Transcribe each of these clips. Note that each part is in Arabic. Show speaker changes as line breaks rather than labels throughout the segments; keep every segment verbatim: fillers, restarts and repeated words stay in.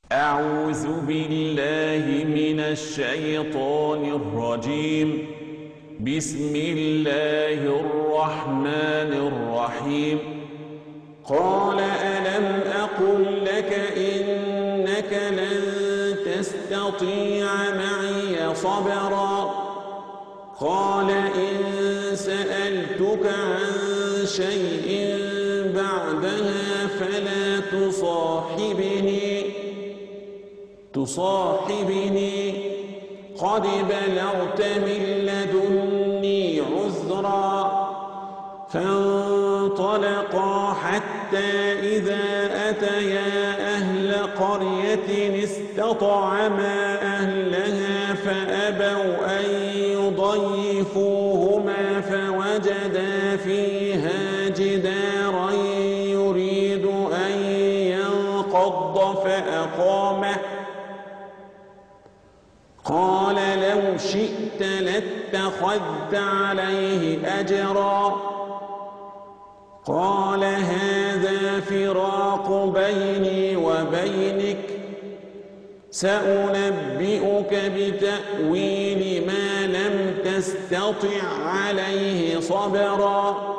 أعوذ بالله من الشيطان الرجيم. بسم الله الرحمن الرحيم. قال ألم أقل لك إنك لن تستطيع معي صبرا قال إن سألتك عن شيء بعدها فلا تصاحبني تصاحبني قد بلغت من لدني عذرا فانطلقا حتى إذا أتيا أهل قرية استطعما أهلها فأبوا أن يضيفوهما فوجدا فيها جدارا يريد أن ينقض فأقامه قال لو شئت لاتخذت عليه أجرا قال هذا فراق بيني وبينك سأنبئك بتأويل ما لم تستطع عليه صبرا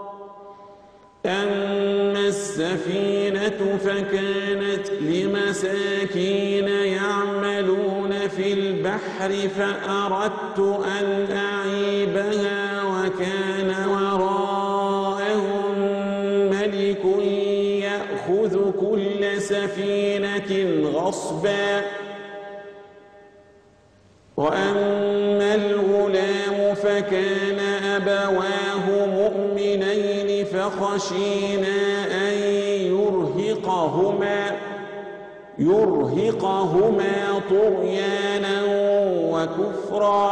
أما السفينة فكانت لمساكين يعملون في البحر فأردت أن أعيبها وكان وراءهم ملك يأخذ كل سفينة غصبا وأما الغلام فكان أبواه مؤمنين فخشينا أن يرهقهما يرهقهما طغيانا وكفرا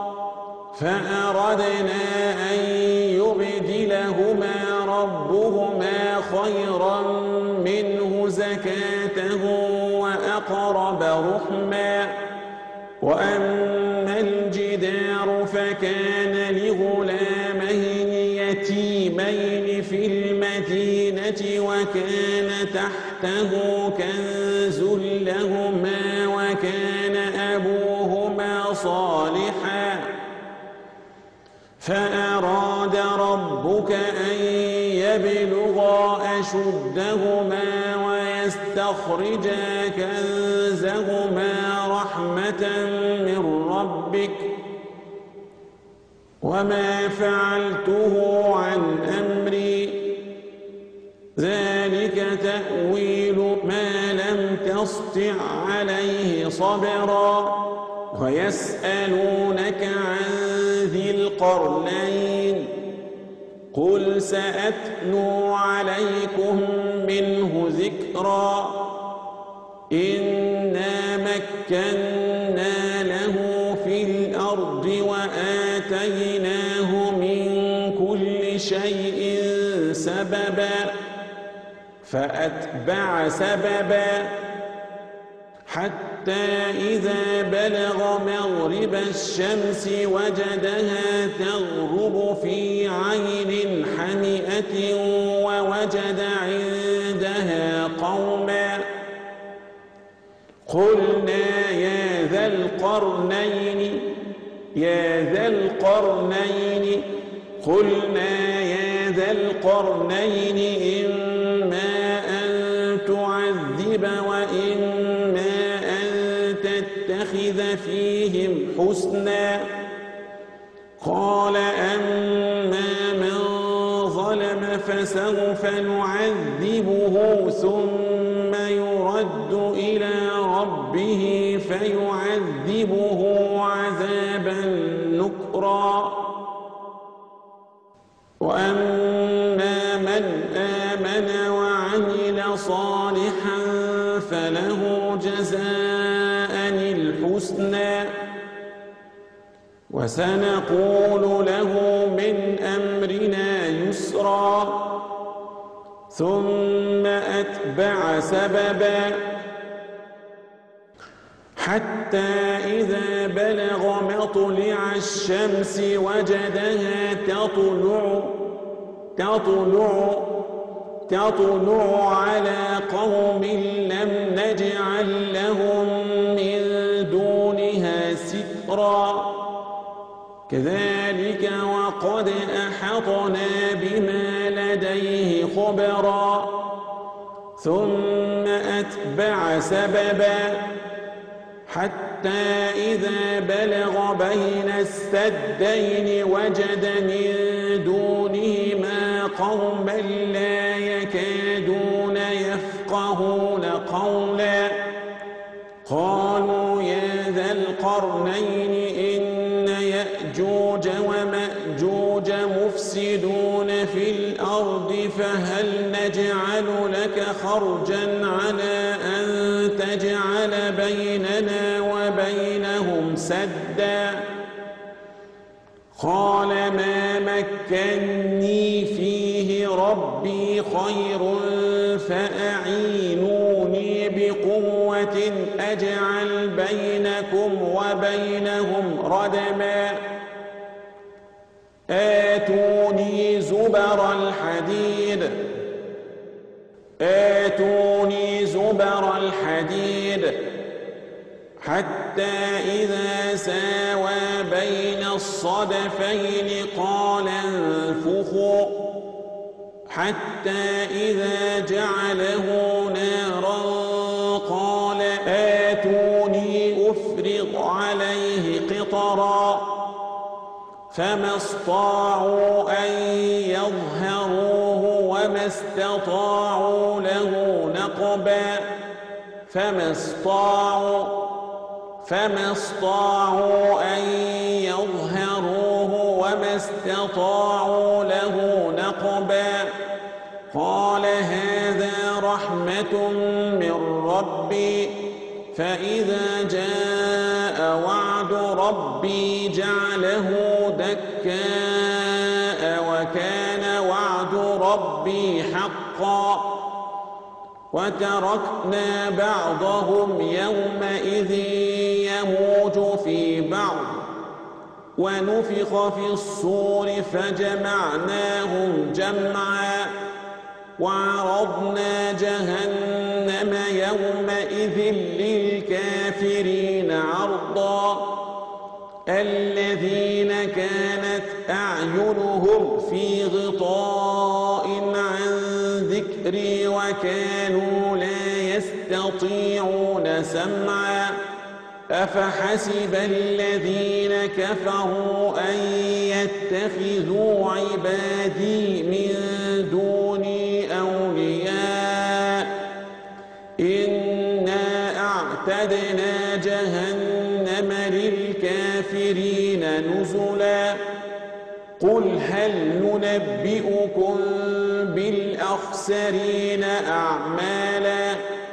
فأردنا أن يبدلهما ربهما خيرا منه زكاة وأقرب رحما وأما الجدار فكان لغلامين يتيمين في المدينة وكان تحته كنز لهما وكان أبوهما صالحا فأراد ربك أن يبلغا أشدهما ويستخرجا كنزهما رحمة من ربك وما فعلته عن أمري ذلك تأويل ما لم تسطع عليه صبرا ويسألونك عن ذي القرنين قل سأتلو عليكم منه ذكرا إنا مكنا له في الأرض وآتيناه من كل شيء سببا فأتبع سببا حتى إذا بلغ مغرب الشمس وجدها تغرب في عين حمئة ووجد عندها قوما قلنا يا ذا القرنين يا ذا القرنين قلنا يا ذا القرنين إما أن تعذب وإما أن تتخذ فيهم حسنا قال أما من ظلم فسوف نعذبه ثم يرد إلى ربه فيعذبه عذابا نكرا وأما من آمن وعمل صالحا فله جزاء الحسنى وسنقول له من أمرنا يسرا ثم أتبع سببا حتى إذا بلغ مطلع الشمس وجدها تطلع تطلع تطلع على قوم لم نجعل لهم من دونها سترا كذلك وقد أحطنا بما لديه خبرا ثم أتبع سببا حتى إذا بلغ بين السدين وجد من دونهما قوما لا يكادون يفقهون قولا قالوا يا ذا القرنين إن يأجوج ومأجوج مفسدون في الأرض فهل نجعل لك خرجا على أن تجعل بيننا وبينهم سدا قال ما مكني فيه ربي خير فأعينوني بقوة أجعل بينكم وبينهم ردما آتوني زبر الحديد آتوني زبر الحديد حتى إذا ساوى بين الصدفين قال انفخوا حتى إذا جعله نارا قال آتوني أفرغ عليه قطرا فما استطاعوا أن يظهروه وما استطاعوا له نقبا فما استطاعوا فما استطاعوا أن يظهروه وما استطاعوا له نقبا قال هذا رحمة من ربي فإذا جاء وعد ربي جعله دكاء وكان وعد ربي حقا وتركنا بعضهم يومئذ يموج في بعض ونفخ في الصور فجمعناهم جمعا وعرضنا جهنم يومئذ للكافرين عرضا الذين كانت أعينهم في غطاء عن ذكري وكانوا لا يستطيعون سمعا أفحسب الذين كفروا أن يتخذوا عبادي من دوني أولياء إنا أعتدنا جهنم للكافرين نزلا قل هل ننبئكم بالأخسرين أعمالا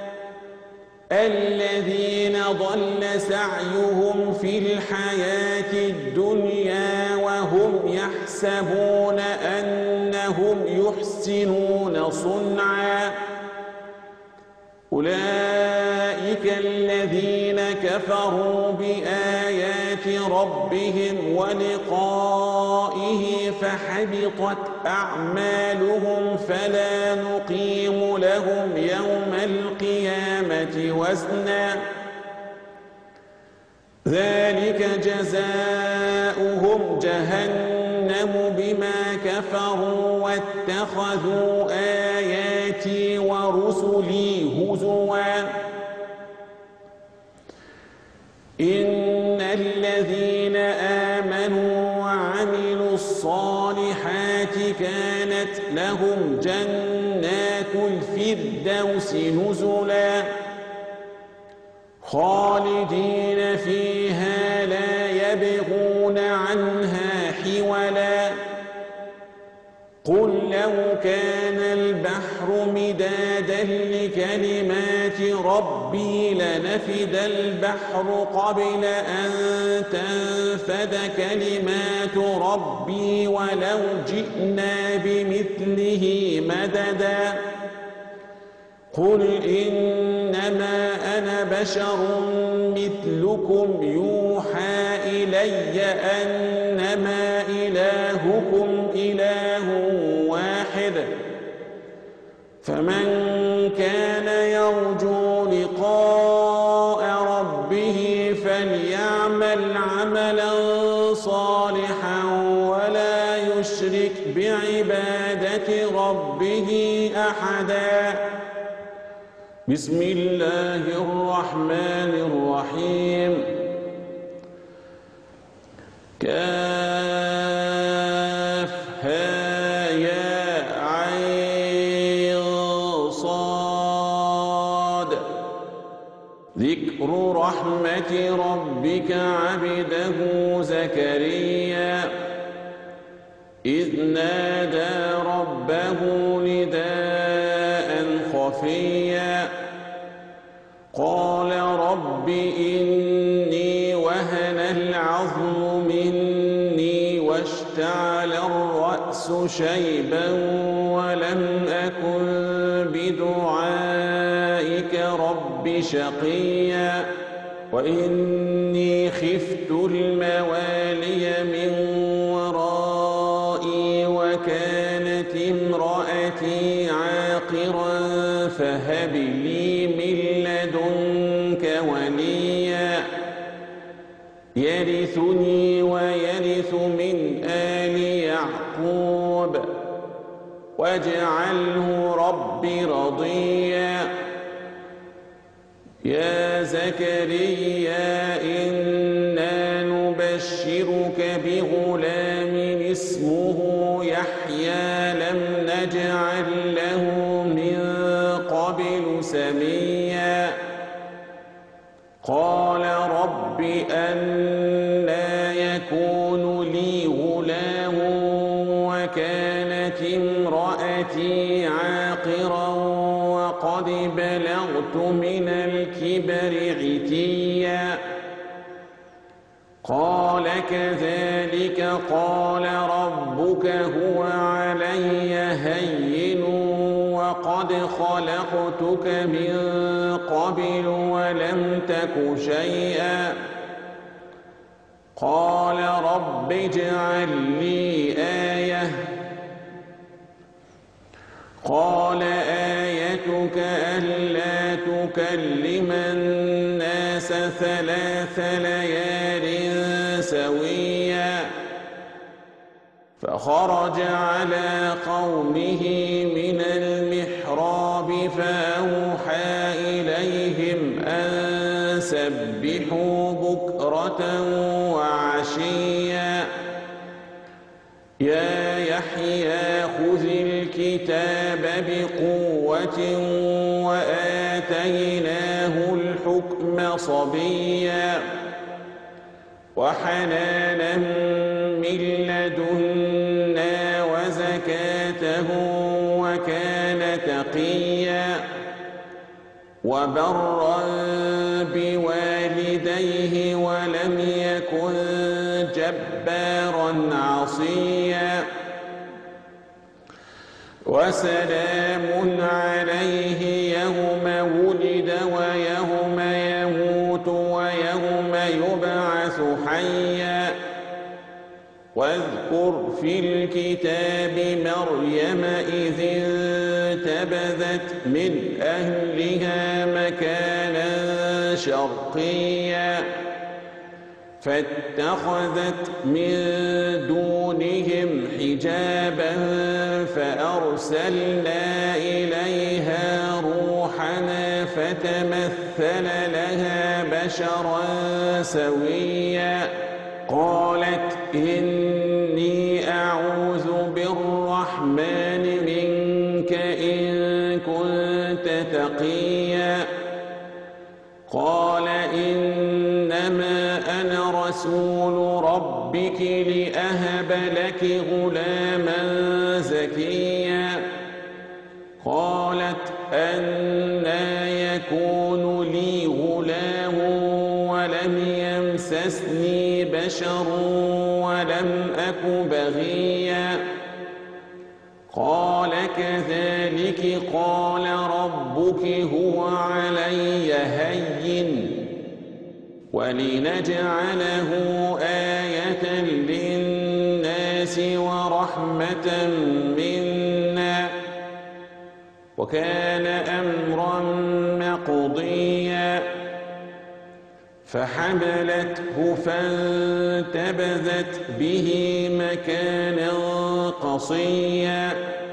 الذين ضل سعيهم في الحياة الدنيا وهم يحسبون أنهم يحسنون صنعا أولئك الذين كفروا بآيات ربهم ولقائه فحبطت أعمالهم فلا نقيم لهم يوم القيامة وزنا ذلك جزاؤهم جهنم بما كفروا واتخذوا آياتي ورسلي هزوا إن الذين آمنوا وعملوا الصالحات كانت لهم جنات الفردوس نزلا خالدين فيها لا يبغون عنها حولا قل لو كان البحر مدادا لكلمات ربي لنفد البحر قبل أن تنفد كلمات ربي ولو جئنا بمثله مددا قل إنما أنا بشر مثلكم يوحى إلي أنما إلهكم إله واحد فمن كان يرجو لقاء ربه فليعمل عملا صالحا ولا يشرك بعبادة ربه أحدا. بسم الله الرحمن الرحيم. كافها يا عين صاد. ذكر رحمة ربك عبده زكريا إذ نادى ربه نداء خفيا قال رب إني وهن العظم مني واشتعل الرأس شيبا ولم أكن بدعائك رب شقيا وإني خفت الموالي من ورائي وكانت امرأتي عاقرا فهب لي من لدنك وليا يرثني ويرث من آل يعقوب واجعله رب رضيا. يا زكريا إنا نبشرك بغلام اسمه يحيى لم نجعل له من قبل سميا قال رب أنى يكون لي غلام وكانت امرأتي عاقرا وقد بلغت من الكبر عتيا قال كذلك قال ربك هو علي هين وقد خلقتك من قبل ولم تك شيئا قال رب اجعل لي آية قال آيتك ألا تكلم الناس ثلاث ليال سويا فخرج على قومه من المحراب فأوحى إليهم أن سبحوا بكرة وعشيا يا يحيى خذ الكتاب بقوة وآتيناه الحكم صبيا وحنانا من لدنا وزكاة وكان تقيا وبرا بوالديه ولم يكن جبارا عصيا وسلام عليه يوم ولد ويوم يموت ويوم يبعث حيا واذكر في الكتاب مريم إذ انتبذت من أهلها مكانا شرقيا فاتخذت من دونهم حجابا فأرسلنا إليها روحنا فتمثل لها بشرا سويا قالت إني أعوذ بالرحمن منك إن كنت تقيا قال إنما أنا رسول ربك لأهب لك غلاما زكيا قالت أنى يكون لي غلام ولم يمسسني بشر ولم أك بغيا قال كذلك قال ربك هو علي هين ولنجعله آية للناس ورحمة منا وكان أمرا مقضيا فحملته فانتبذت به مكانا قصيا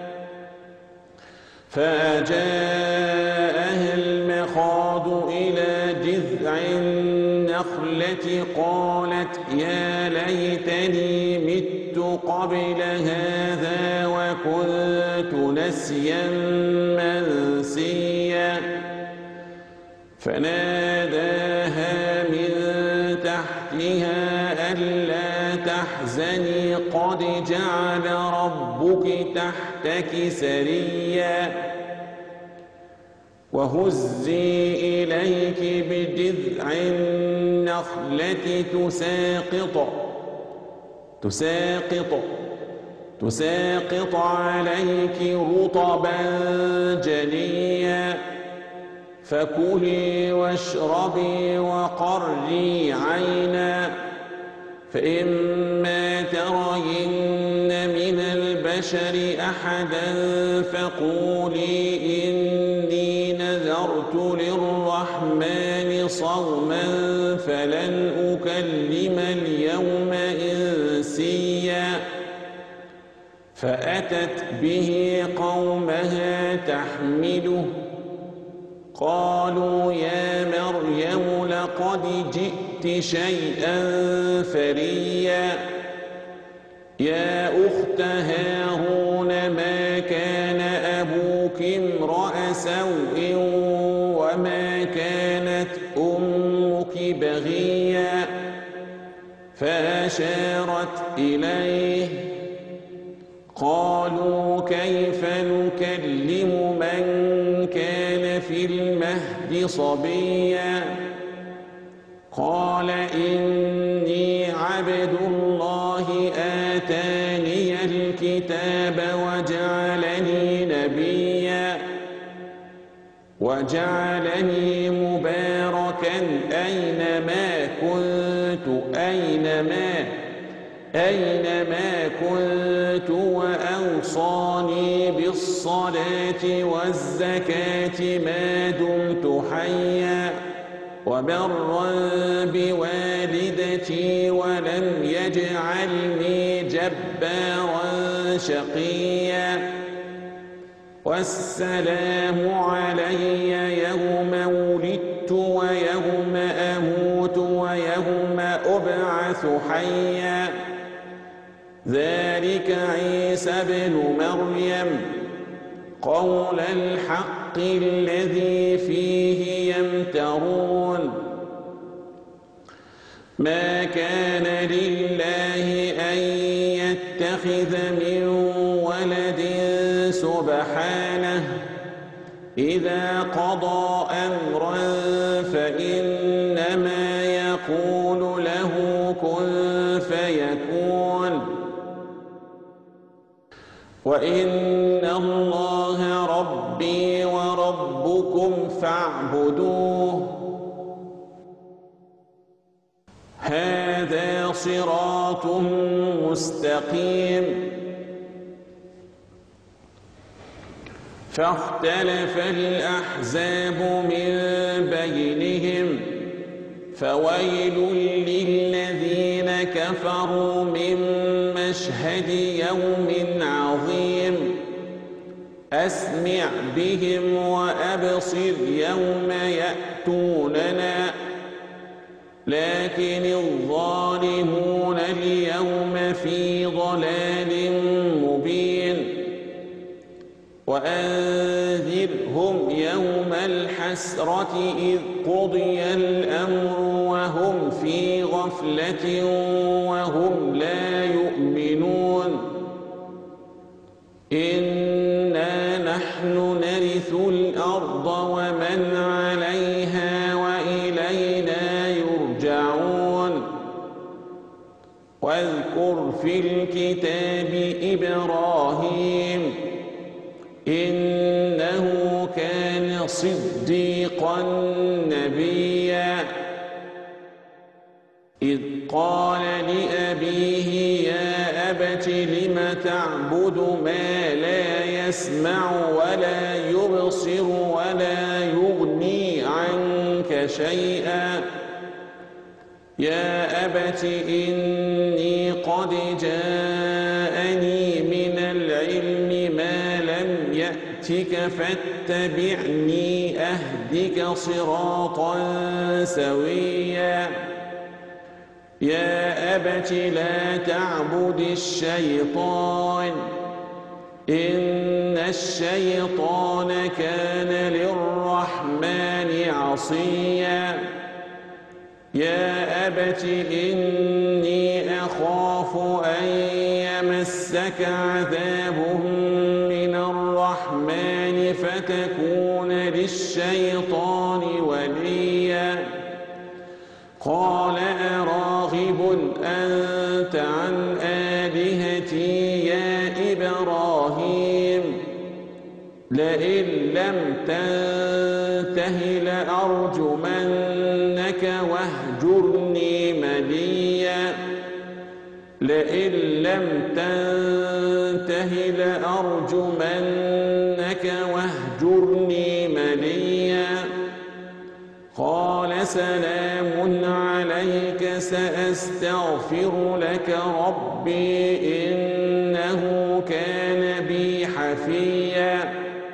فأجاءها المخاض إلى جذع النخلة قالت يا ليتني مت قبل هذا وكنت نسيا منسيا فناداها من تحتها ألا تحزني قد جعل ربك تحتك سريا وهزي إليك بجذع النخلة تساقط تساقط تساقط عليك رطبا جنيا فكلي واشربي وقري عينا فإما ترين من البشر أحدا فقولي إني نذرت للرحمن صوما فلن أكلم اليوم إنسيا فأتت به قومها تحمله قالوا يا مريم لقد جئت شيئا فريا يا أخت هارون ما كان أبوك امرأ سوء وما كانت أمك بغيا فأشارت إليه قالوا كيف نكلم من كان في المهد صبيا قال إني عبد الله آتاني الكتاب وجعلني نبيا وجعلني مباركا أينما كنت أينما أينما كنت وأوصاني بالصلاة والزكاة ما دمت حيا وبرا بوالدتي ولم يجعلني جبارا شقيا والسلام علي يوم ولدت ويوم أموت ويوم أبعث حيا ذلك عيسى ابن مريم قول الحق الذي فيه يمترون ما كان لله أن يتخذ من ولد سبحانه إذا قضى أمرا فإنما يقول له كن فيكون وإن الله ربي وربكم فاعبدوه هذا صراط مستقيم فاختلف الأحزاب من بينهم فويل للذين كفروا من مشهد يوم عظيم أسمع بهم وأبصر يوم يأتوننا لكن الظالمون اليوم في ضلال مبين وأنذرهم يوم الحسرة إذ قضي الأمر وهم في غفلة وهم لا يؤمنون إنا نحن نرث الأرض ومن عليها وإلينا يرجعون واذكر في الكتاب إبراهيم إنه كان صديقا نبيا إذ قال لأبيه يا أبت لم تعبد ما لا يسمع ولا يبصر ولا يغني عنك شيئا يا أبت إني قد جاءني من العلم ما لم يأتك فاتبعني أهدك صراطا سويا يا أبت لا تعبد الشيطان إن الشيطان كان للرحمن عصيا يا أبت إني أخاف أن يمسك عذاب من الرحمن فتكون للشيطان وليا قال أراغب أنت عن آلهتي يا إبراهيم لئن لم تنته لأرجمنك واهجرني مليا لئن لم تنته لأرجمنك واهجرني مليا قال سلام عليك سأستغفر لك ربي إنه كان بي حفيا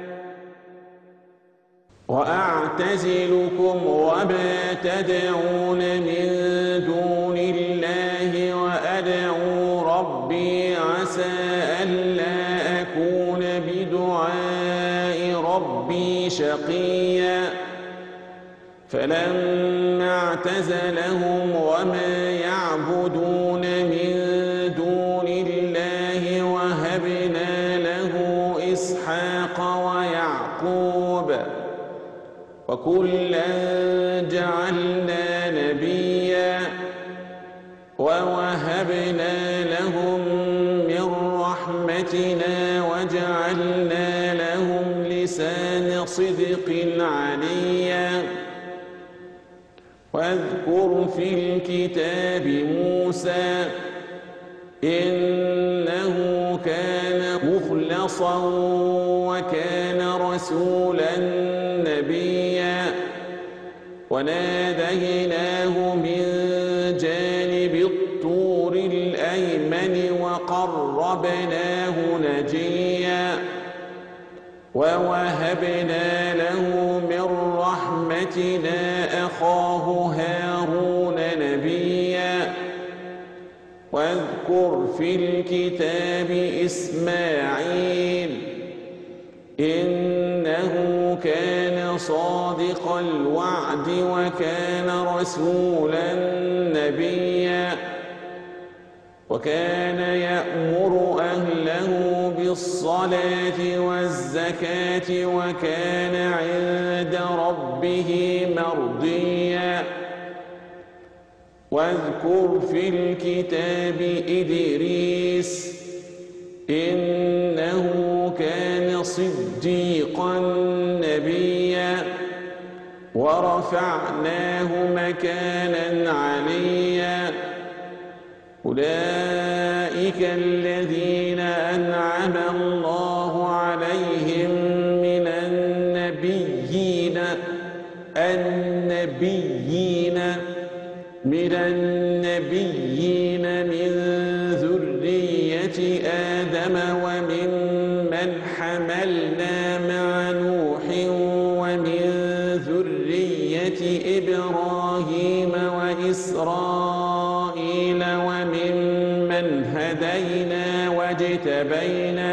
وأعتزلكم وما تدعون من دون الله وأدعو ربي عسى ألا أكون بدعاء ربي شقيا فلما اعتزلهم وما يعبدون من دون الله وهبنا له إسحاق ويعقوب وكلا جعلنا نبيا ووهبنا لهم من رحمتنا وجعلنا لهم لسان صدق عليا واذكر في الكتاب موسى إنه كان مخلصا وكان رسولا نبيا وناديناه من جانب الطور الأيمن وقربناه نجيا ووهبنا له من رحمتنا أخاه هارون نبيا واذكر في الكتاب إسماعيل إنه كان صادق الوعد وكان رسولا نبيا وكان يأمر أهله بالصلاة والزكاة وكان عند ربه مرضيا واذكر في الكتاب إدريس إنه كان صديقا نبيا ورفعناه مكانا عليا أولئك الذين أنعم الله عليهم من النبيين النبيين من النبيين من ذرية آدم وممن حملنا مع نوح ومن ذرية إبراهيم وإسرائيل وممن هدينا واجتبينا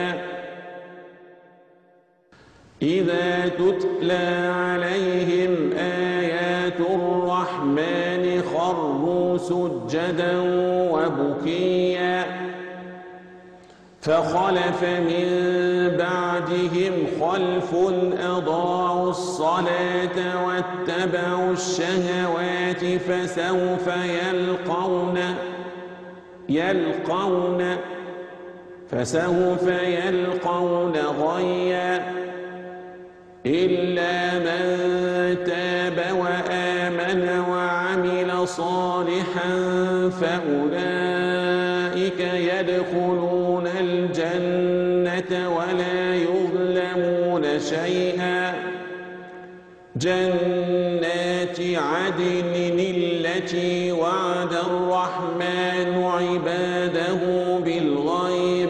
إذا تتلى عليهم آيات الرحمن خروا سجدا وبكيا فخلف من بعدهم خلف أضاعوا الصلاة واتبعوا الشهوات فسوف يلقون يلقون فسوف يلقون غيا إلا من تاب وآمن وعمل صالحا فأولئك يدخلون الجنة ولا يظلمون شيئا جنات عدن التي وعد الرحمن عباده بالغيب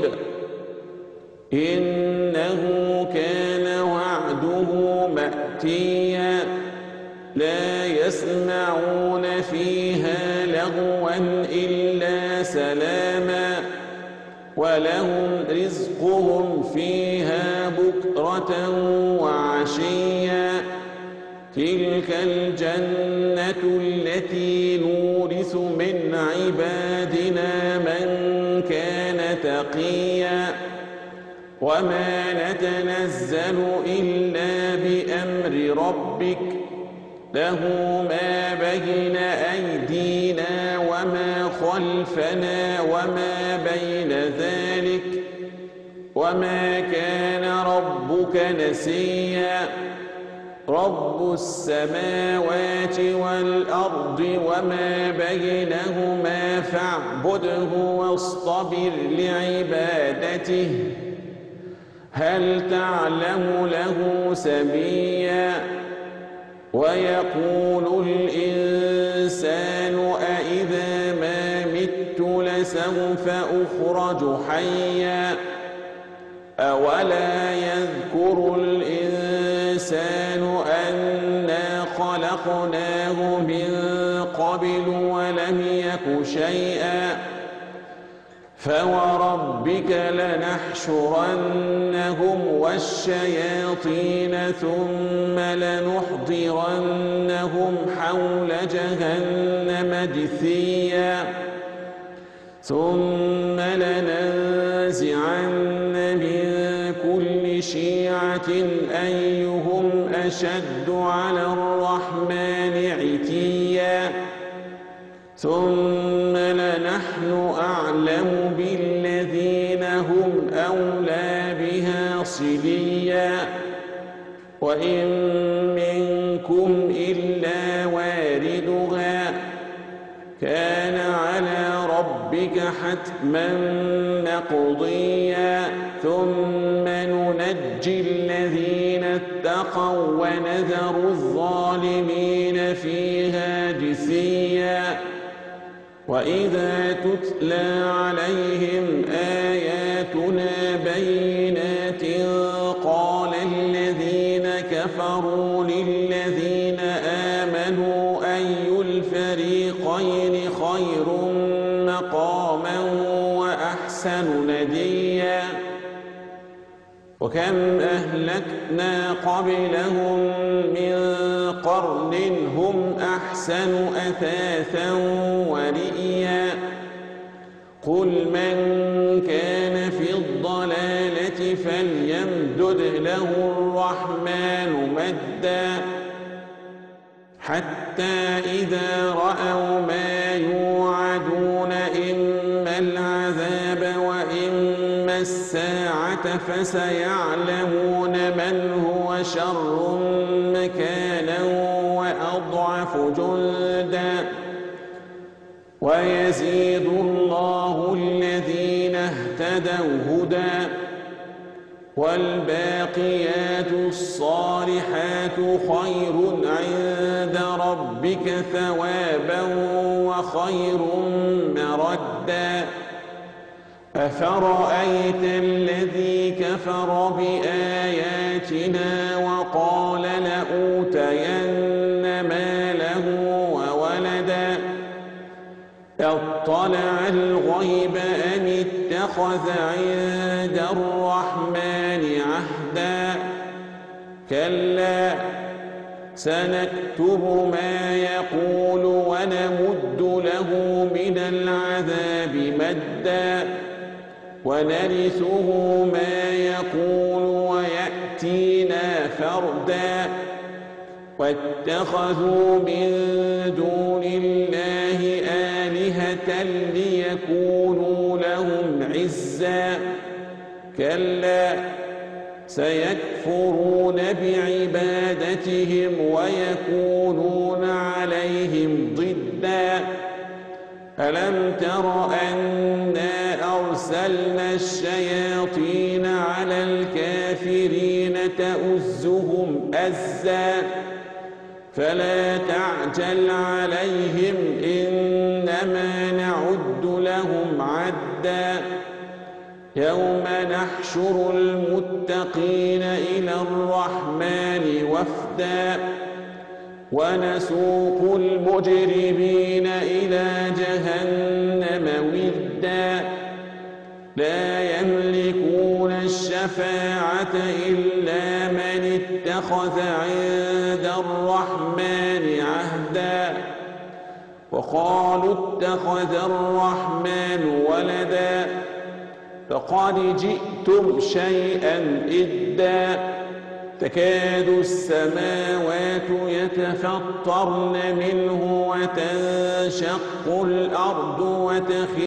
إنه كان وعده مأتيا لا يسمعون فيها لغوا إلا سلاما ولهم رزقهم فيها بكرة وعشيا تلك الجنة التي نورث من عبادنا من كان تقيا وما نتنزل إلا بأمر ربك له ما بين أيدينا وما خلفنا وما بين ذلك وما كان ربك نسيا رب السماوات والأرض وما بينهما فاعبده واصطبر لعبادته هل تعلم له سميا ويقول الإنسان أإذا ما مت لسوف أخرج حيا أولا يذكر الإنسان أنا خلقناه من قبل ولم يك شيئا فوربك لنحشرنهم والشياطين ثم لنحضرنهم حول جهنم جثيا ثم لننزعن من كل شيعة أيهم أشد على الرحمن عتيا ثم لنحن أعلم بالذين هم أولى بها صليا وإن منكم إلا واردها كان على ربك حتما مقضيا ثم ننجي الذين اتقوا ونذر الظالمين فيها جثيا وإذا تتلى عليهم آياتنا بينات قال الذين كفروا للذين آمنوا أي الفريقين خير مقاما وأحسن نديا وكم أهلكنا قبلهم من قرن هم أحسن أثاثا ورئيا قل من كان في الضلالة فليمدد له الرحمن مدا حتى إذا رأوا ما يوعدون إما العذاب وإما الساعة فسيعلمون من هو شر مكانا وأضعف جندا ويزيد الله الذين اهتدوا هدى والباقيات الصالحات خير عند ربك ثوابا وخير مردا أفرأيت الذي كفر بآياتنا وقال لأوتين مالا وولدا اطلع الغيب أم اتخذ عند الرحمن عهدا كلا سنكتب ما يقول ونمد له من العذاب مدا ونرثه ما يقول ويأتينا فردا واتخذوا من دون الله آلهة ليكونوا لهم عزا كلا سيكفرون بعبادتهم ويكونون عليهم ضدا ألم تر أنا أرسلنا الشياطين على الكافرين تؤذون تؤزهم أزا فلا تعجل عليهم إنما نعد لهم عدا يوم نحشر المتقين إلى الرحمن وفدا ونسوق المجرمين إلى جهنم ودا لا يملكون الشفاعة إلا من اتخذ عند الرحمن عهدا وقالوا اتخذ الرحمن ولدا فقد جئتم شيئا إدا تكاد السماوات يتفطرن منه وتنشق الأرض وتخر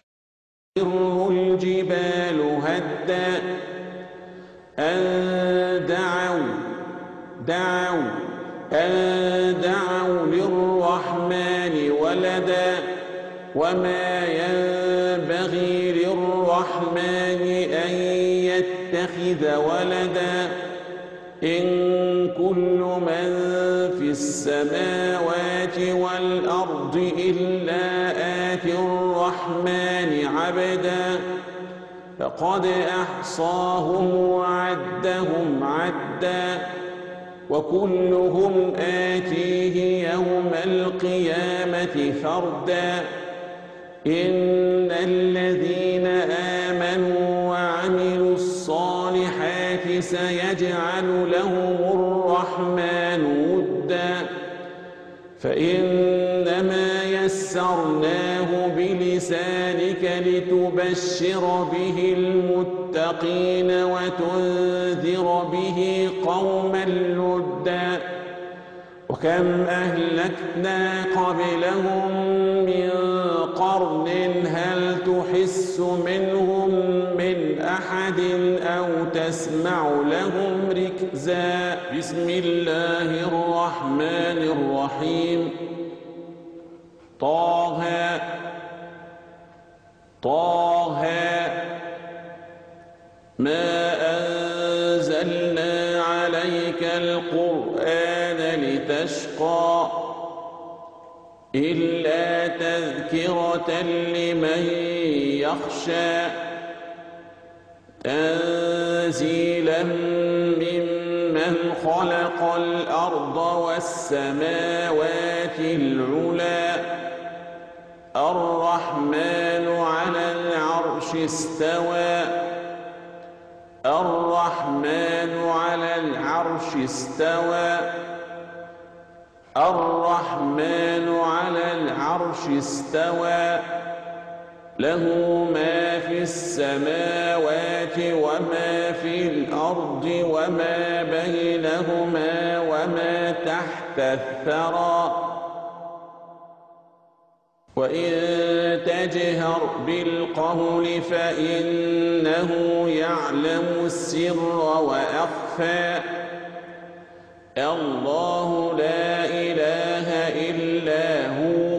الجبال هدا أن دعوا دعوا أن دعوا للرحمن ولدا وما ينبغي للرحمن أن يتخذ ولدا إن كل من في السماوات والأرض إلا آتي الرحمن عبدا فقد أحصاهم وعدهم عدا وكلهم آتيه يوم القيامة فردا إن الذين آمنوا وعملوا الصالحات سيجعل لهم الرحمن ودا فإنما يسرناه بلسانك لتبشر به المتقين وتنذر به قوما لدا وكم أهلكنا قبلهم من قرن هل تحس منهم من أحد أو تسمع لهم ركزا بسم الله الرحمن الرحيم طه طه ما أنزلنا عليك القرآن لتشقى إلا تذكرة لمن يخشى تنزيلا ممن خلق الأرض والسماوات العلى الرحمن على العرش استوى الرحمن على العرش استوى الرحمن على العرش استوى له ما في السماوات وما في الأرض وما بينهما وما تحت الثرى وإن تجهر بالقول فإنه يعلم السر وأخفى الله لا إله إلا هو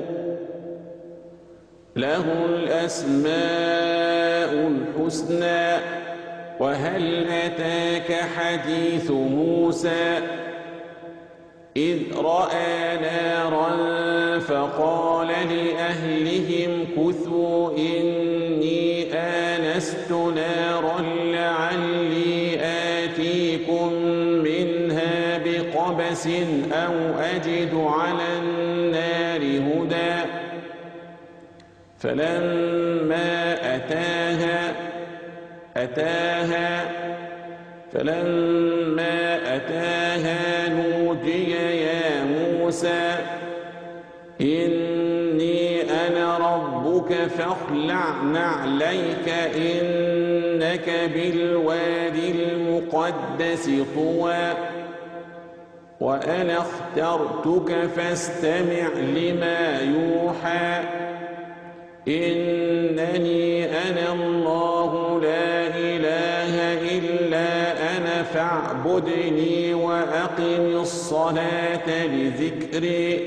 له الأسماء الحسنى وهل أتاك حديث موسى إذ رأى نارا فقال لأهلهم كثوا إني آنست نارا لعلي آتيكم منها بقبس أو أجد على النار هدى فلما أتاها أتاها فلما أتاها نودي يا موسى إني أنا ربك فاخلع نعليك إنك بالوادي المقدس طوى وأنا اخترتك فاستمع لما يوحى إنني أنا الله لا إله إلا أنا فاعبدني وأقم الصلاة لذكري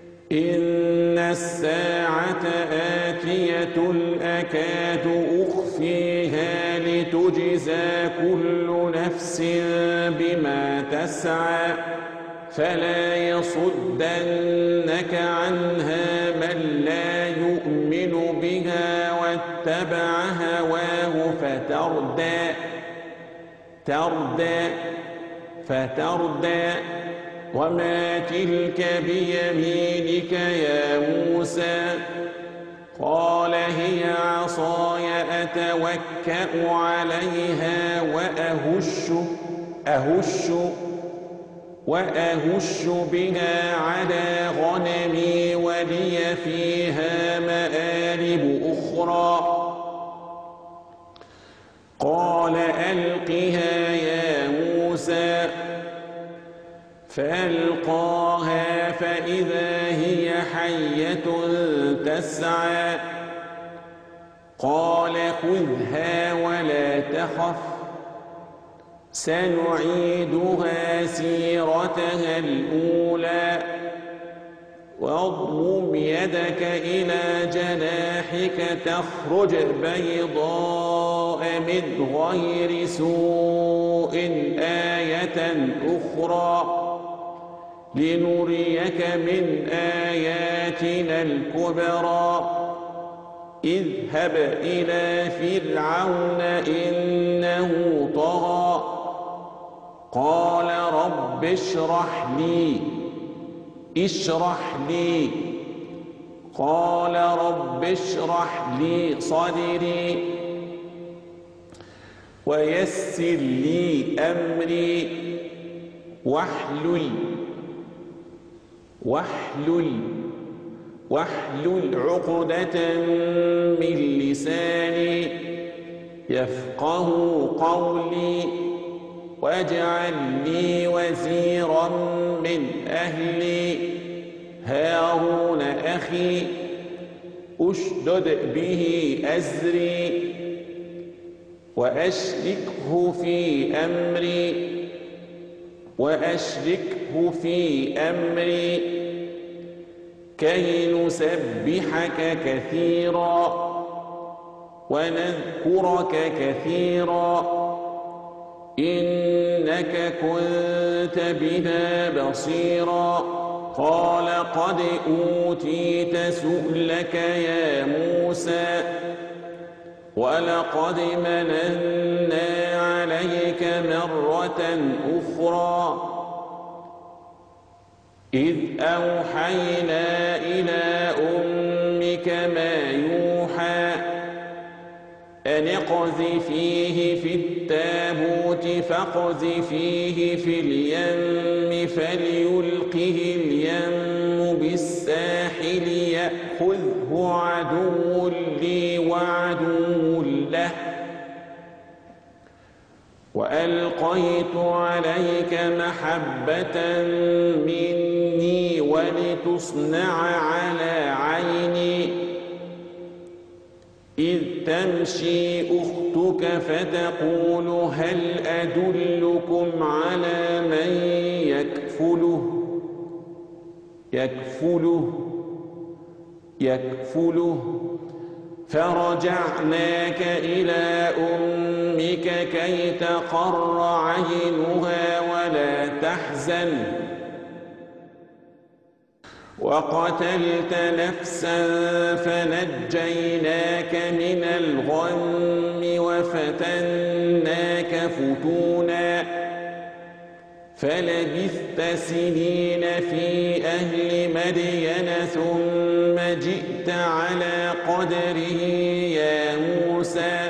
إن الساعة آتية أكاد أخفى فيها لتجزى كل نفس بما تسعى فلا يصدنك عنها من لا يؤمن بها واتبع هواه فتردى تردى فتردى وما تلك بيمينك يا موسى قال هي عصاي أتوكأ عليها وأهش أهش وأهش بها على غنمي ولي فيها مآرب أخرى قال ألقها يا موسى فألقاها فإذا هي حية تسعى قال خذها ولا تخف سنعيدها سيرتها الأولى واضمم يدك إلى جناحك تخرج بيضاء من غير سوء آية أخرى لنريك من آياتنا الكبرى اذهب إلى فرعون إنه طغى قال رب اشرح لي اشرح لي قال رب اشرح لي صدري ويسر لي أمري واحلل واحلل واحلل عقدة من لساني يفقه قولي واجعل لي وزيرا من أهلي هارون أخي أشدد به أزري وأشركه في أمري وأشركه في أمري كي نسبحك كثيرا ونذكرك كثيرا إنك كنت بنا بصيرا قال قد أوتيت سؤلك يا موسى ولقد مننا عليك مرة أخرى إذ أوحينا إلى أمك ما يوحى أن اقذفيه في التابوت فاقذفيه في اليم فليلقه اليم بالساحل يأخذه عدو لي وعدو له وألقيت عليك محبة مني ولتصنع على عيني إذ تمشي أختك فتقول هل أدلكم على من يكفله يكفله يكفله فرجعناك إلى أمك كي تقر عينها ولا تحزن وقتلت نفسا فنجيناك من الغم وفتناك فتونا فلبثت سنين في أهل مدين ثم جئت على قدره يا موسى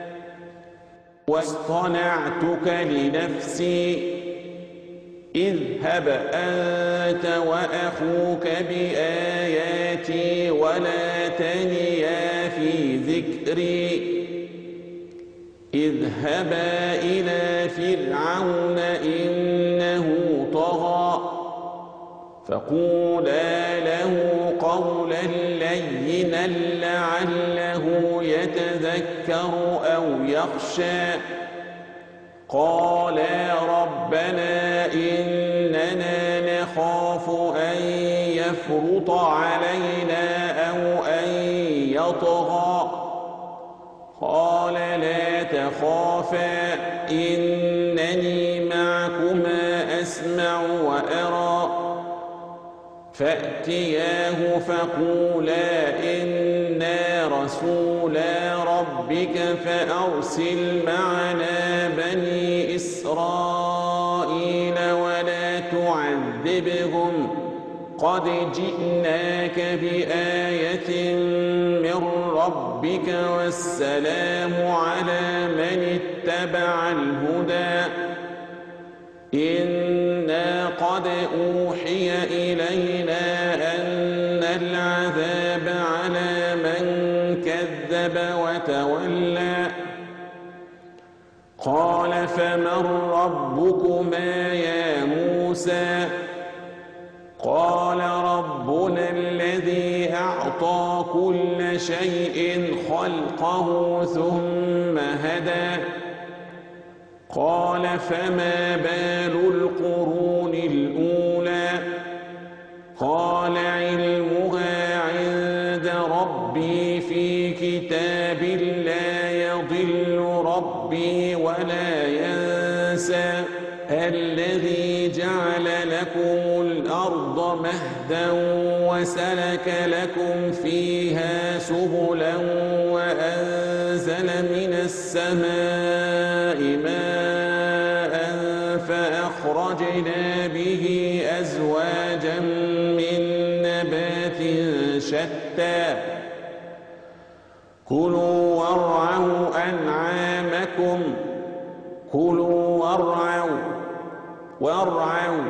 واصطنعتك لنفسي اذهب أنت وأخوك بآياتي ولا تنيا في ذكري اذهبا إلى فرعون إنه طغى فقولا له قولا لينا لعله يتذكر أو يخشى قالا ربنا إننا نخاف أن يفرط علينا أو أن يطغى قال تخافا إنني معكما أسمع وأرى فأتياه فقولا إنا رسولا ربك فأرسل معنا بني إسرائيل ولا تعذبهم قد جئناك بآية من ربك والسلام على من اتبع الهدى إنا قد أوحي إلينا أن العذاب على من كذب وتولى قال فمن ربكما يا موسى قال ربنا الذي أعطى كل شيء خلقه ثم هدى قال فما بال القرون الأولى قال علمها عند ربي في كتاب لا يضل ربي ولا ينسى الذي جعل لكم الأرض مهدا وسلك لكم فيها سبلا وأنزل من السماء ماء فأخرجنا به أزواجا من نبات شتى كلوا وارعوا أنعامكم كلوا وارعوا وارعوا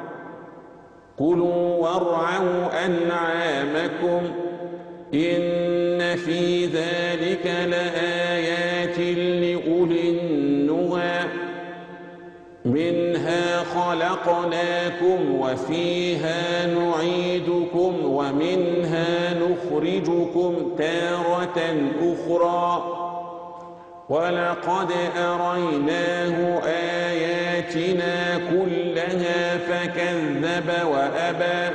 كلوا وارعوا أنعامكم إن في ذلك لآيات لأولي النهى منها خلقناكم وفيها نعيدكم ومنها نخرجكم تارة أخرى ولقد أريناه آياتنا كلها فكذب وأبى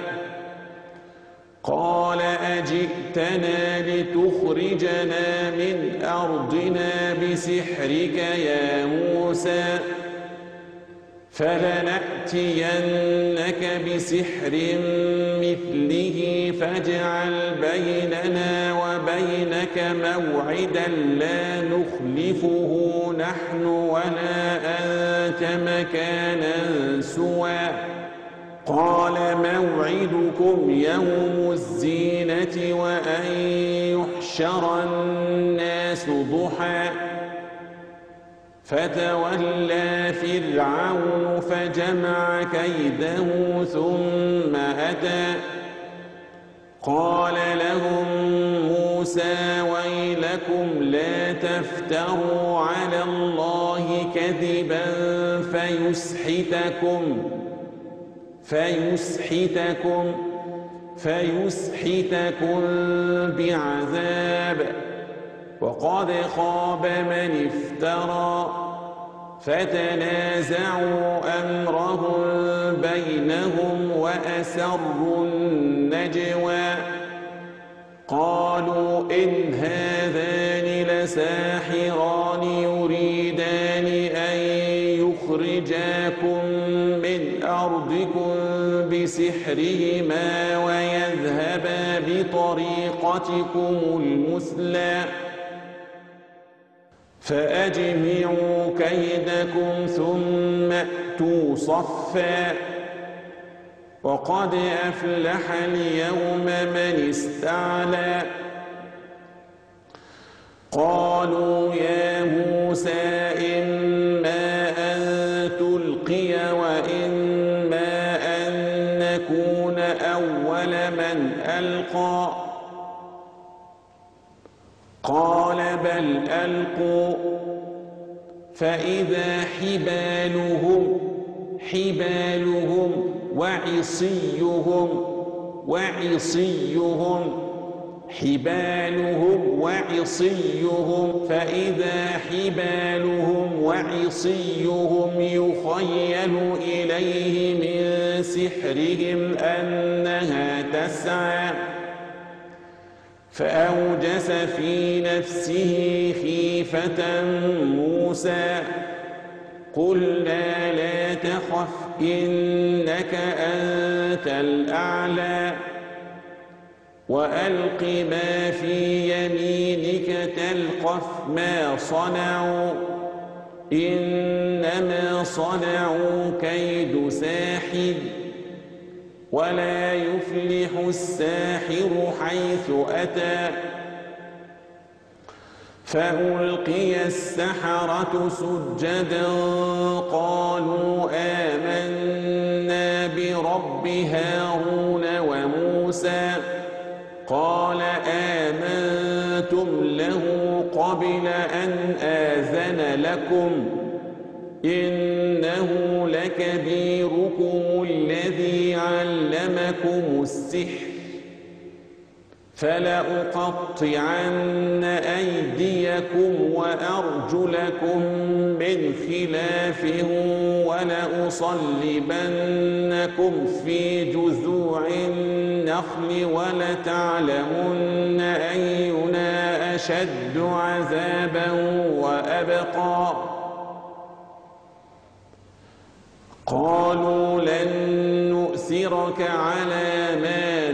قال أجئتنا لتخرجنا من أرضنا بسحرك يا موسى فلنأتينك بسحر مثله فاجعل بيننا وبينك موعدا لا نخلفه نحن ولا أنت مكانا سوى قال موعدكم يوم الزينة وأن يحشر الناس ضحى فتولى فرعون فجمع كيده ثم أتى قال لهم موسى ويلكم لا تفتروا على الله كذبا فيسحتكم فيسحتكم فيسحتكم بعذاب وقد خاب من افترى فتنازعوا أمرهم بينهم وأسروا النجوى قالوا إن هذان لساحران يريدان أن يخرجاكم من أرضكم بسحرهما ويذهبا بطريقتكم المثلى فأجمعوا كيدكم ثم أتوا صفا وقد أفلح اليوم من استعلى قالوا يا موسى إما أن تلقي وإما أن نكون أول من ألقى قال بل ألقوا فإذا حبالهم حبالهم وعصيهم وعصيهم حبالهم وعصيهم فإذا حبالهم وعصيهم يخيل إليه من سحرهم أنها تسعى فأوجس في نفسه خيفة موسى قلنا لا تخف إنك أنت الأعلى وألق ما في يمينك تلقف ما صنعوا إنما صنعوا كيد ساحر ولا يفلح الساحر حيث أتى فألقي السحرة سجدا قالوا آمنا برب هارون وموسى قال آمنتم له قبل أن آذن لكم إنه لكبيركم الذي علمكم السحر فلأقطعن أيديكم وأرجلكم من خلاف ولأصلبنكم في جذوع النخل ولتعلمن أينا أشد عذابا وأبقى قالوا لن نؤثرك على ما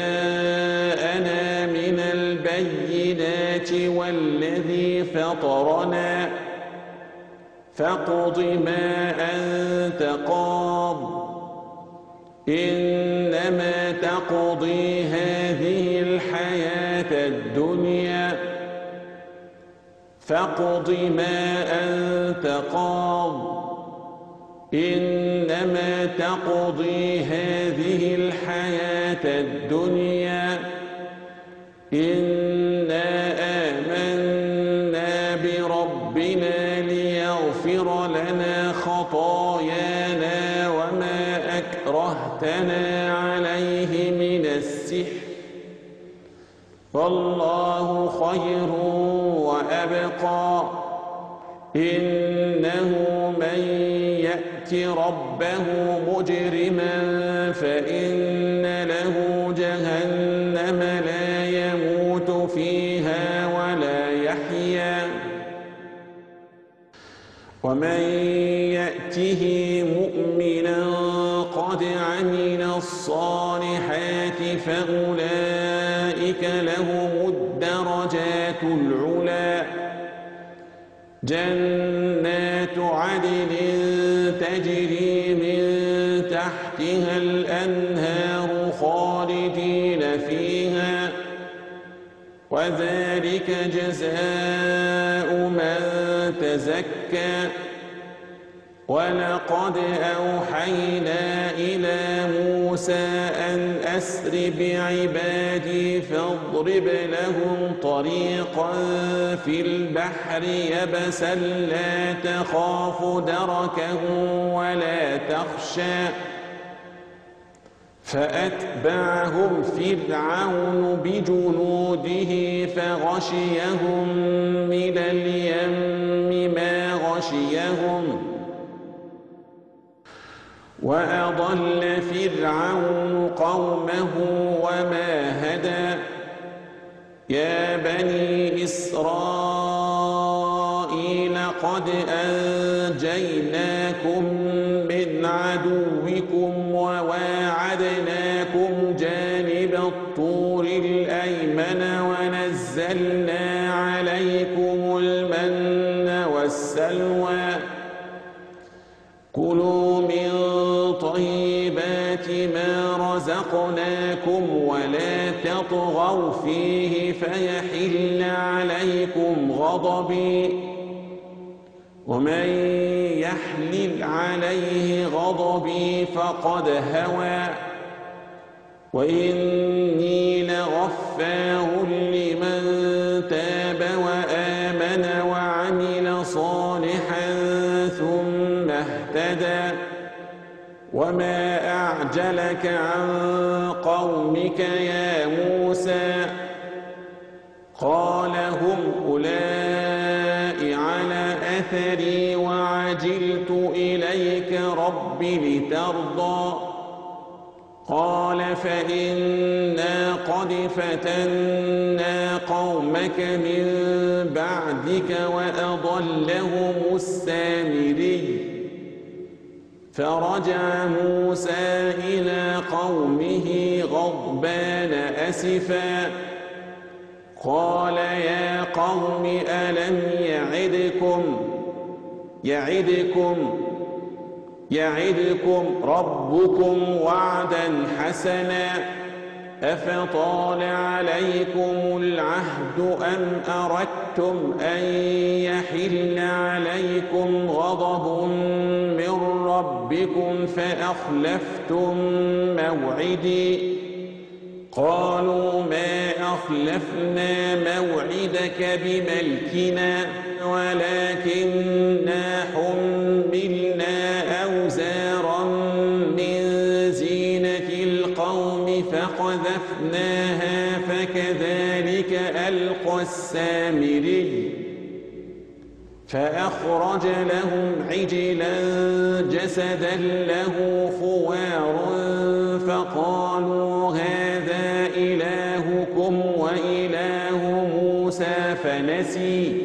جاءنا من البينات والذي فطرنا فاقض ما أنت قاض إنما تقضي هذه الحياة الدنيا فاقض ما أنت قاض إنما تقضي هذه الحياة الدنيا إنا آمنا بربنا ليغفر لنا خطايانا وما أكرهتنا عليه من السحر والله خير وأبقى إنه من يأت ربه مجرما فإن له جهنم لا يموت فيها ولا يحيا ومن يأته مؤمنا قد عمل الصالحات فأولئك لهم الدرجات العلى جنات عدن تجري من تحتها الأنهار خالدين فيها وذلك جزاء من تزكى ولقد أوحينا إلى موسى أن أسر بعبادي فاضرب لهم طريقا في البحر يبسا لا تخاف دركا ولا تخشى فأتبعهم فرعون بجنوده فغشيهم من اليم ما غشيهم وأضل فرعون قومه وما هدى يا بني إسرائيل قد أنجيناكم من عدوكم وواعدناكم جانب الطور الأيمن ونزلنا عليكم المن والسلوى كلوا من طيبات ما رزقناكم ولا تطغوا فيه فيحل عليكم غضبي ومن يحلل عليه غضبي فقد هوى وإني لغفار لمن تاب وآمن وعمل صالحا ثم اهتدى وما أعجلك عن قومك يا موسى قال هم أولئك على أثري وعجلت إليك رب لترضى قال فإنا قد فتنا قومك من بعدك وأضلهم السامري فرجع موسى إلى قومه غضبان أسفا قال يا قوم ألم يعدكم يعدكم يعدكم ربكم وعدا حسنا أفطال عليكم العهد أم أردتم أن يحل عليكم غضب من ربكم فأخلفتم موعدي قالوا ما أخلفنا موعدك بملكنا ولكننا حملنا أوزارا من زينة القوم فقذفناها فكذلك ألقى السامري فأخرج لهم عجلا جسدا له خوار فقالوا هذا إلهكم وإله موسى فنسي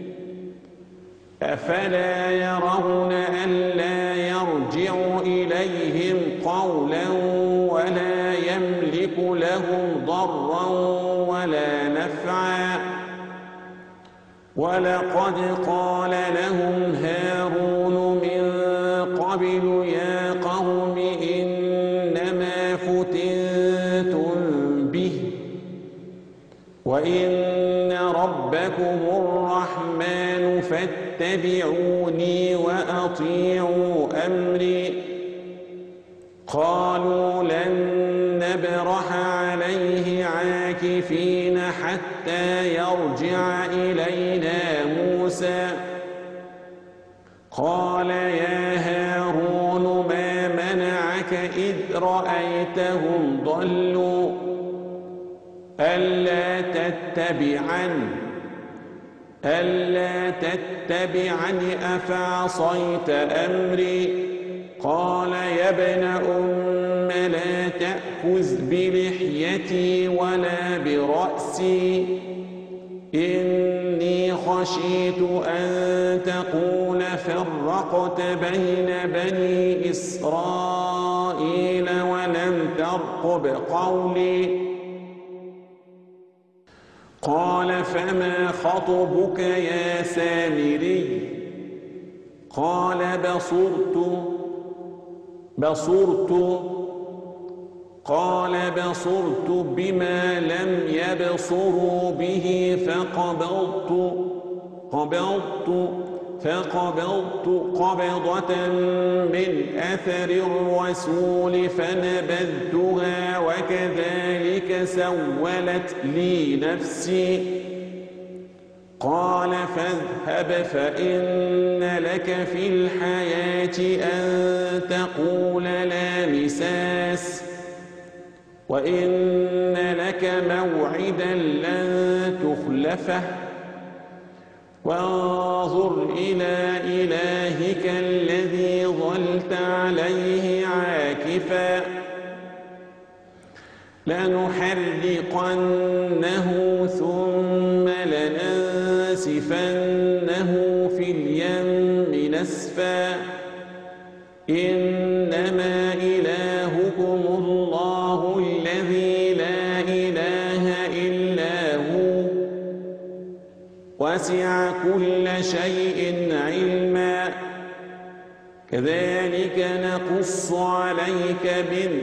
أفلا يرون ألا يرجع إليهم قولا ولا يملك لهم ضرا ولا نفعا ولقد قال لهم هارون من قبل يا قوم إنما فتنتم به وإن ربكم الرحمن فاتبعوني وأطيعوا أمري قالوا لن نبرح عليه عاكفين حتى يرجع إلينا موسى قال يا هارون ما منعك إذ رأيتهم ضلوا ألا تتبعني ألا تتبعني أفعصيت أمري قال يا ابن أم لا تأخذ بلحيتي ولا برأسي إني خشيت أن تقول فرقت بين بني إسرائيل ولم ترقب قولي قال فما خطبك يا سامري قال بصرت بصرت قال بصرت بما لم يبصروا به فقبضت قبضت فقبضت قبضة من أثر الرسول فنبذتها وكذلك سولت لي نفسي قال فاذهب فإن لك في الحياة أن تقول لا مساس وإن لك موعدا لن تخلفه وانظر إلى إلهك الذي ظلت عليه عاكفا لنحرقنه ثم لننسفنه في اليم نسفا إنما إلهكم الله الذي لا إله إلا هو وسع كل شيء علما كذلك نقص عليك من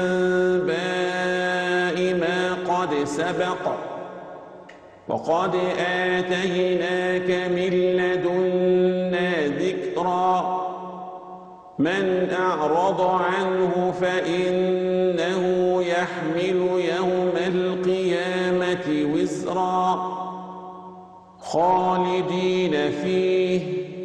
أنباء ما قد سبق وقد آتيناك من لدنا ذكرا من أعرض عنه فإنه يحمل يوم القيامة وزرا خالدين فيه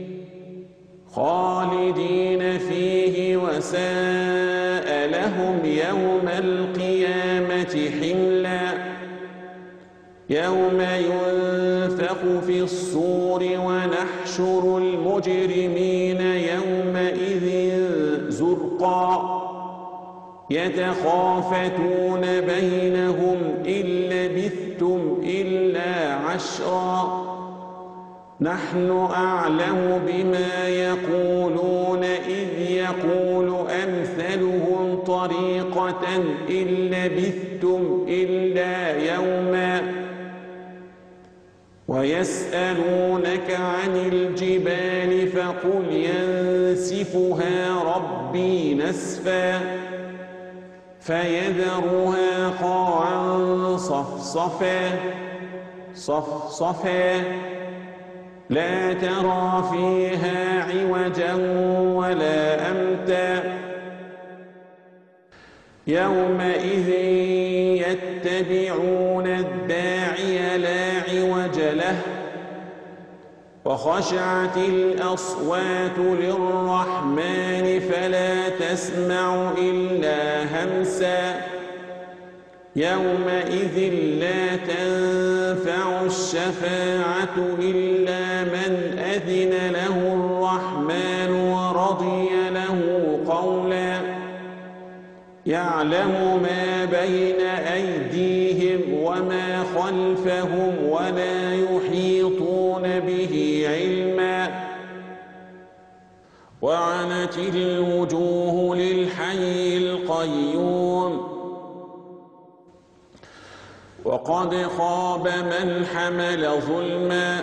خالدين فيه وساء لهم يوم القيامة حملا يوم ينفخ في الصور ونحشر المجرمين يومئذ زرقا يتخافتون بينهم إن لبثتم إلا عشرا نحن أعلم بما يقولون إذ يقول أمثلهم طريقة إن لبثتم إلا يوما ويسألونك عن الجبال فقل ينسفها ربي نسفا فيذرها قاعا صفصفا صفصفا لا ترى فيها عوجا ولا أمتا يومئذ يتبعون الداعي لا عوج له وخشعت الأصوات للرحمن فلا تسمع إلا همسا يومئذ لا تنفع الشفاعة إلا من أذن له الرحمن ورضي له قولا يعلم ما بين أيديهم وما خلفهم ولا يحيطون به علما وعنت الوجوه للحي القيوم وقد خاب من حمل ظلما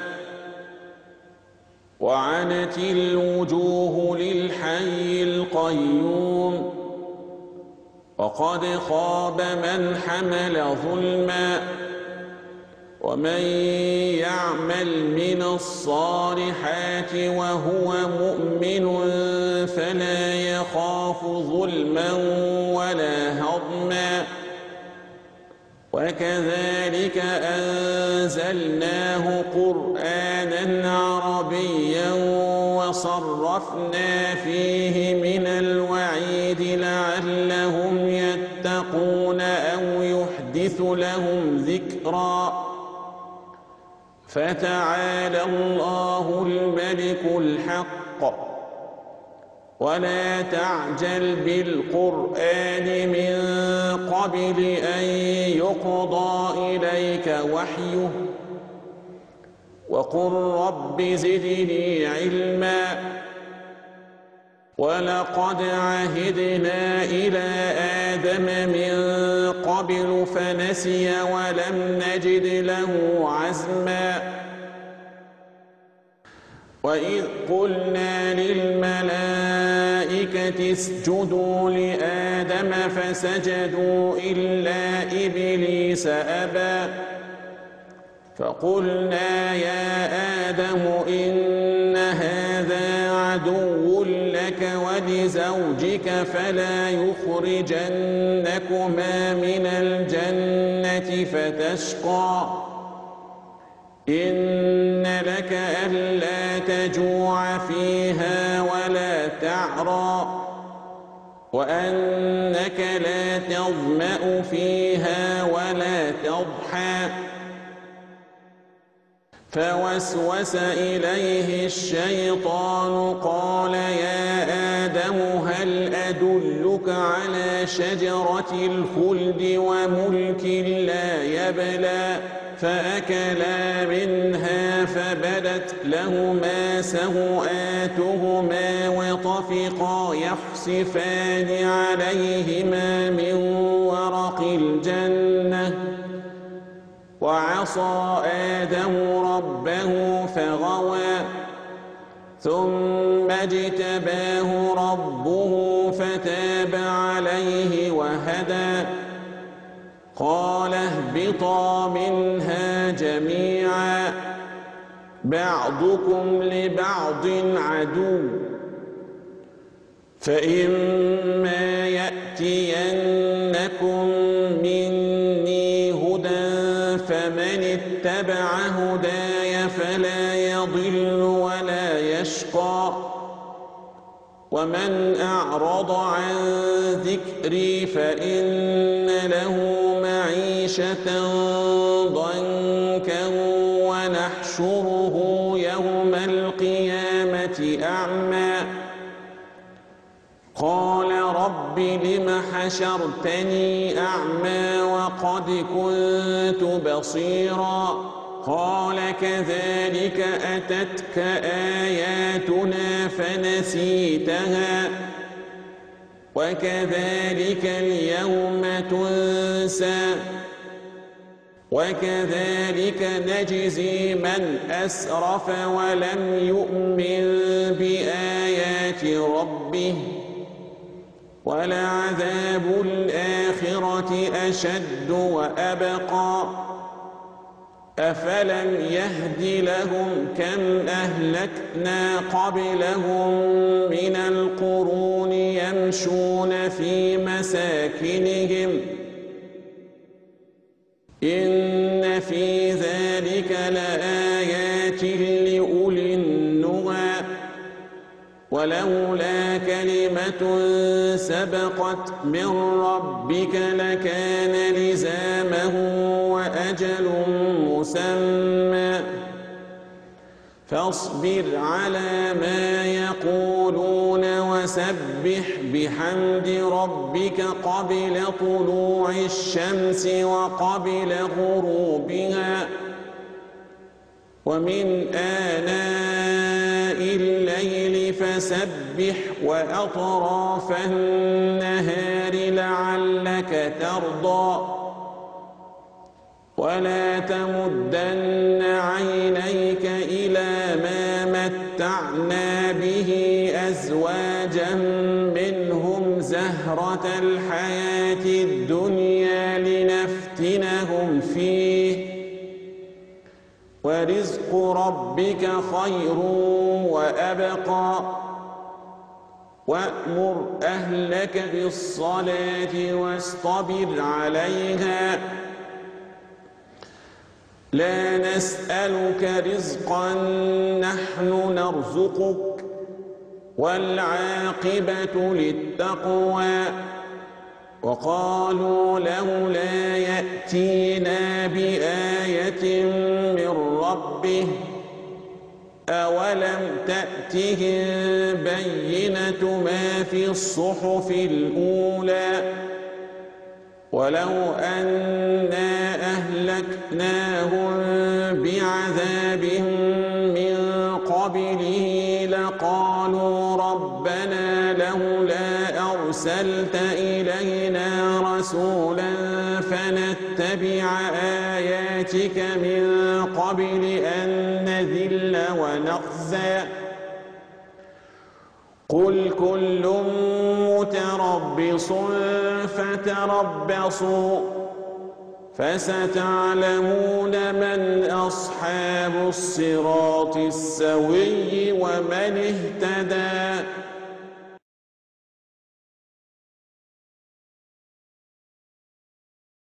وعنت الوجوه للحي القيوم وقد خاب من حمل ظلما ومن يعمل من الصالحات وهو مؤمن فلا يخاف ظلما ولا هضما وكذلك أنزلناه قرآنا عربيا وصرفنا فيه من الوعيد لعلهم يتقون أو يحدث لهم ذكرا فتعالى الله الملك الحق ولا تعجل بالقرآن من قبل أن يقضى إليك وحيه وقل رب زدني علما ولقد عهدنا إلى آدم من قبل فنسي ولم نجد له عزما وإذ قلنا للملائكة اسجدوا لآدم فسجدوا إلا إبليس أبى فقلنا يا آدم إن هذا عدو لك ولزوجك فلا يخرجنكما من الجنة فتشقى إن لك ألا تجوع فيها ولا تعرى وأنك لا تظمأ فيها ولا تضحى فوسوس إليه الشيطان قال يا آدم هل أدلك على شجرة الخلد وملك لا يبلى فأكلا منها فبدت لهما سوآتهما وطفقا يخصفان عليهما من ورق الجنة وعصى آدم ربه فغوى ثم اجتباه ربه فتاب عليه وهدى قال اهبطا منها جميعا بعضكم لبعض عدو فإما يأتينكم مني هدى فمن اتبع هداي فلا يضل ولا يشقى ومن أعرض عن ذكري فإن له معيشة ضنكا ونحشره يوم القيامة أعمى قال رب لم حشرتني أعمى وقد كنت بصيرا قال كذلك أتتك آياتنا فنسيتها وكذلك اليوم تنسى وكذلك نجزي من أسرف ولم يؤمن بآيات ربه ولعذاب الآخرة أشد وأبقى أفلم يهد لهم كم أهلكنا قبلهم من القرون يمشون في مساكنهم إن في ذلك لآيات لأولي النهى ولولا كلمة سبقت من ربك لكان لزامه وأجل مسمى فاصبر على ما يقولون وسبح بحمد ربك قبل طلوع الشمس وقبل غروبها ومن آناء الليل فسبح وأطراف النهار لعلك ترضى ولا تمدن عينيك إلى ما متعنا به أزواجا منهم زهرة الحياة الدنيا لنفتنهم فيه ورزق ربك خير وأبقى وأمر أهلك بالصلاة واصطبر عليها لا نسألك رزقا نحن نرزقك والعاقبة للتقوى وقالوا لولا يأتينا بآية من ربه أولم تأتهم بينة ما في الصحف الأولى ولو أنا أهلكناهم بعذاب من قبله لقالوا ربنا لولا أرسلت إلينا رسولا فنتبع آياتك من قبل أن نذل ونخزى قل كل متربص فتربصوا فستعلمون من أصحاب الصراط السوي ومن اهتدى